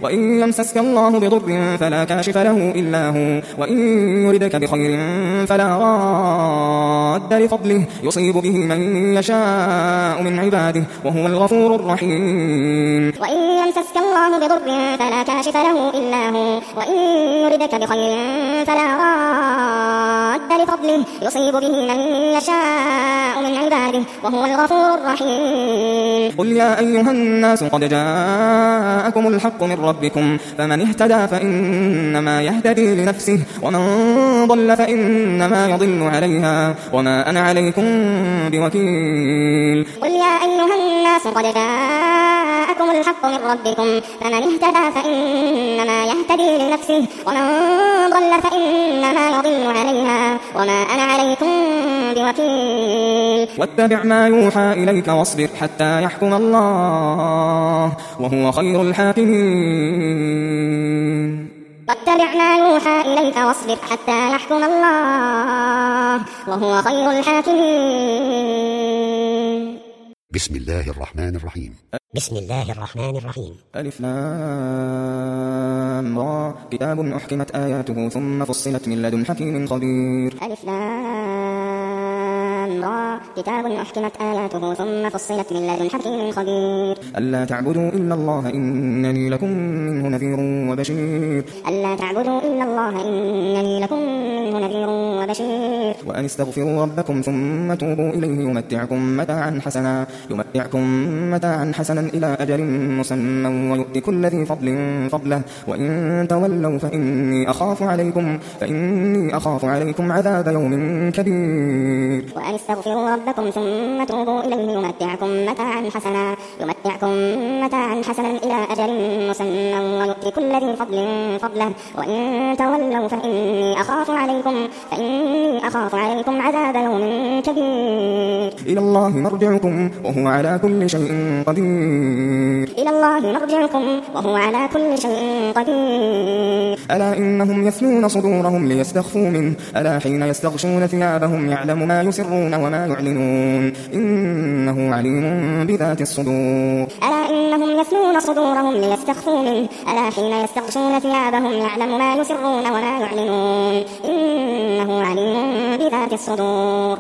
وإن يمسسك الله بضر فلا كاشف له إلا هو وإن يردك بخير فلا راد لفضله يصيب به من يشاء من عباده وهو الغفور الرحيم وإن يمسسك الله بضر فلا كاشف له إلا هو وإن يردك بخير فلا راد لفضله يصيب به من يشاء من عباده وهو الغفور الرحيم قل يا أيها الناس قد جاءكم الحق من ربكم فمن اهتدى فإنما يهتدي لنفسه ومن ضل فإنما يضل عليها وما أنا عليكم بوكيل قل يا أيها الناس قد جاءكم الحق من ربكم فمن اهتدى فإنما يهتدي لنفسه ومن ضل فإنما يضل عليها وما أنا عليكم بوكيل واتبع ما يوحى إليك واصبر حتى يحكم الله وهو خير الحاكمين واتبع ما يوحى إليك واصبر حتى يحكم الله وهو خير الحاكمين بسم الله الرحمن الرحيم بسم الله الرحمن الرحيم ألف لام را كتاب أحكمت آياته ثم فصلت من لدن حكيم خبير ألف لام را كتاب أحكمت آياته ثم فصلت من لدن حكيم خبير ألا تعبدوا إلا الله إنني لكم منه نذير وبشير ألا تعبدوا إلا الله إنني لكم منه نذير وبشير وأن استغفروا ربكم ثم توبوا إليه يمتعكم متاعا حسنا إلى أجل مسمى ويؤتي كل ذي فضل فضله وإن تولوا فإني أخاف عليكم عذاب يوم كبير وأن استغفروا ربكم ثم توبوا إليه يمتعكم متاعا حسنا إلى أجل مسمى ويؤتي كل ذي فضل فضله وإن تولوا فإني أخاف عليكم عذاب يوم كبير إلى الله مرجعكم وهو على كل شيء قدير ألا إنهم يثنون صدورهم ليستخفوا منه ألا حين يستغشون ثيابهم يعلم ما يسرون وما يعلنون إنه عليم بذات الصدور ألا إنهم يثنون صدورهم ليستخفوا منه ألا حين يستغشون ثيابهم يعلم ما يسرون وما يعلنون إنه عليم بذات الصدور